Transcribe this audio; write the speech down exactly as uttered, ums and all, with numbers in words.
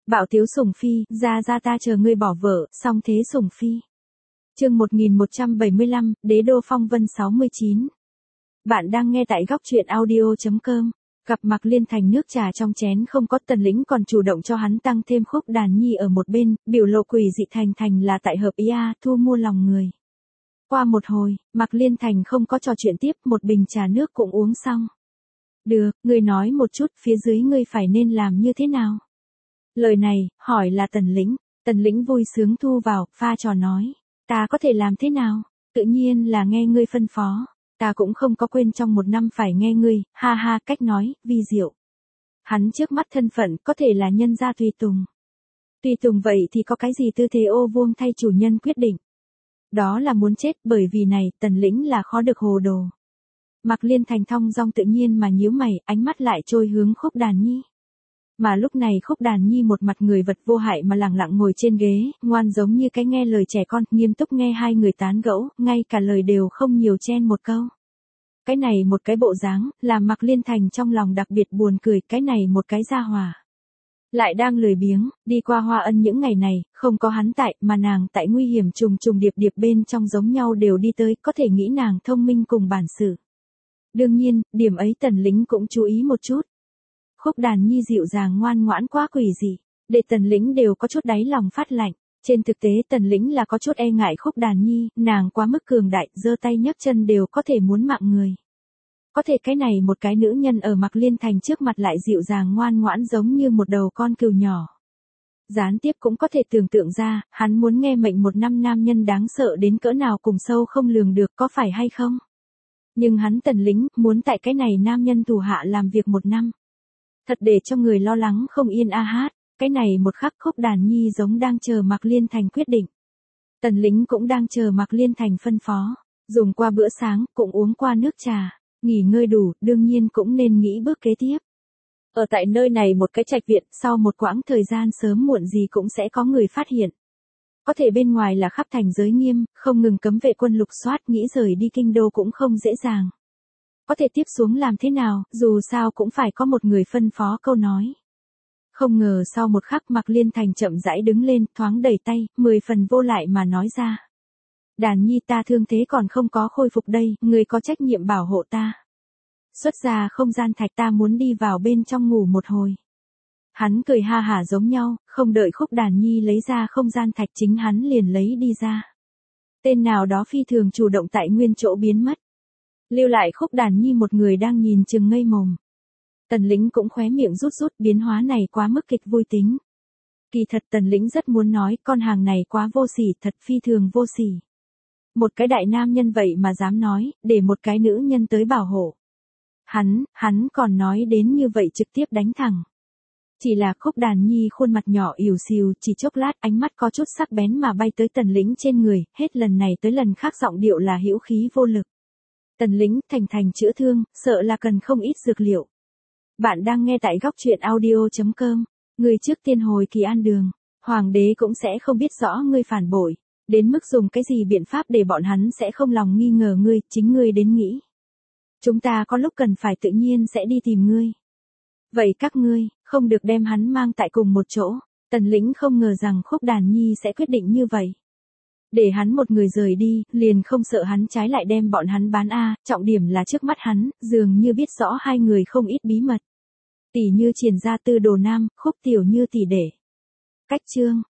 Bạo tiếu sủng phi, ra ra ta chờ ngươi bỏ vợ, song thế sủng phi. Chương một nghìn một trăm bảy mươi lăm, Đế đô phong vân sáu mươi chín. Bạn đang nghe tại góc truyện audio chấm com. Gặp Mạc Liên Thành nước trà trong chén không có, Tần Lĩnh còn chủ động cho hắn tăng thêm khúc đàn nhi ở một bên, biểu lộ quỷ dị thành thành là tại hợp ý a, thu mua lòng người. Qua một hồi, Mạc Liên Thành không có trò chuyện tiếp, một bình trà nước cũng uống xong. Được, ngươi nói một chút, phía dưới ngươi phải nên làm như thế nào? Lời này, hỏi là Tần Lĩnh. Tần Lĩnh vui sướng thu vào, pha trò nói. Ta có thể làm thế nào? Tự nhiên là nghe ngươi phân phó. Ta cũng không có quên trong một năm phải nghe ngươi, ha ha, cách nói, vi diệu. Hắn trước mắt thân phận có thể là nhân gia tùy tùng. Tùy tùng vậy thì có cái gì tư thế ô vuông thay chủ nhân quyết định. Đó là muốn chết, bởi vì này, Tần Lĩnh là khó được hồ đồ. Mạc Liên Thành thong dong tự nhiên mà nhíu mày, ánh mắt lại trôi hướng khúc đàn nhi. Mà lúc này khúc đàn nhi một mặt người vật vô hại mà lẳng lặng ngồi trên ghế, ngoan giống như cái nghe lời trẻ con, nghiêm túc nghe hai người tán gẫu, ngay cả lời đều không nhiều chen một câu. Cái này một cái bộ dáng, làm Mạc Liên Thành trong lòng đặc biệt buồn cười, cái này một cái gia hòa. Lại đang lười biếng, đi qua Hoa Ân những ngày này, không có hắn tại, mà nàng tại nguy hiểm trùng trùng điệp điệp bên trong giống nhau đều đi tới, có thể nghĩ nàng thông minh cùng bản sự. Đương nhiên, điểm ấy Tần Lĩnh cũng chú ý một chút. Khúc đàn nhi dịu dàng ngoan ngoãn quá quỷ dị, để Tần Lĩnh đều có chút đáy lòng phát lạnh. Trên thực tế Tần Lĩnh là có chút e ngại khúc đàn nhi, nàng quá mức cường đại, giơ tay nhấc chân đều có thể muốn mạng người. Có thể cái này một cái nữ nhân ở Mạc Liên Thành trước mặt lại dịu dàng ngoan ngoãn giống như một đầu con cừu nhỏ. Gián tiếp cũng có thể tưởng tượng ra, hắn muốn nghe mệnh một năm nam nhân đáng sợ đến cỡ nào cùng sâu không lường được, có phải hay không? Nhưng hắn Tần Lĩnh muốn tại cái này nam nhân thủ hạ làm việc một năm. Thật để cho người lo lắng không yên a hát, cái này một khắc khúc đàn nhi giống đang chờ Mạc Liên Thành quyết định. Tần Lĩnh cũng đang chờ Mạc Liên Thành phân phó, dùng qua bữa sáng, cũng uống qua nước trà, nghỉ ngơi đủ, đương nhiên cũng nên nghĩ bước kế tiếp. Ở tại nơi này một cái trạch viện, sau một quãng thời gian sớm muộn gì cũng sẽ có người phát hiện. Có thể bên ngoài là khắp thành giới nghiêm, không ngừng cấm vệ quân lục soát, nghĩ rời đi kinh đô cũng không dễ dàng. Có thể tiếp xuống làm thế nào, dù sao cũng phải có một người phân phó câu nói. Không ngờ sau một khắc Mạc Liên Thành chậm rãi đứng lên, thoáng đẩy tay, mười phần vô lại mà nói ra. Đàn nhi ta thương thế còn không có khôi phục đây, người có trách nhiệm bảo hộ ta. Xuất ra không gian thạch, ta muốn đi vào bên trong ngủ một hồi. Hắn cười ha hả giống nhau, không đợi khúc đàn nhi lấy ra không gian thạch chính hắn liền lấy đi ra. Tên nào đó phi thường chủ động tại nguyên chỗ biến mất. Lưu lại khúc đàn nhi một người đang nhìn chừng ngây mồm. Tần Lĩnh cũng khóe miệng rút rút, biến hóa này quá mức kịch vui tính. Kỳ thật Tần Lĩnh rất muốn nói, con hàng này quá vô sỉ, thật phi thường vô sỉ. Một cái đại nam nhân vậy mà dám nói, để một cái nữ nhân tới bảo hộ. Hắn, hắn còn nói đến như vậy trực tiếp đánh thẳng. Chỉ là khúc đàn nhi khuôn mặt nhỏ ỉu xìu, chỉ chốc lát ánh mắt có chút sắc bén mà bay tới Tần Lĩnh trên người, hết lần này tới lần khác giọng điệu là hữu khí vô lực. Tần Lĩnh, thành thành chữa thương, sợ là cần không ít dược liệu. Bạn đang nghe tại góc truyện audio chấm com. Người trước tiên hồi kỳ an đường, hoàng đế cũng sẽ không biết rõ ngươi phản bội, đến mức dùng cái gì biện pháp để bọn hắn sẽ không lòng nghi ngờ ngươi, chính ngươi đến nghĩ. Chúng ta có lúc cần phải tự nhiên sẽ đi tìm ngươi. Vậy các ngươi, không được đem hắn mang tại cùng một chỗ. Tần Lĩnh không ngờ rằng khúc đàn nhi sẽ quyết định như vậy. Để hắn một người rời đi, liền không sợ hắn trái lại đem bọn hắn bán a, trọng điểm là trước mắt hắn, dường như biết rõ hai người không ít bí mật. Tỷ như Triển gia Tư Đồ Nam, Khúc Tiểu Như tỷ đệ. Cách chương,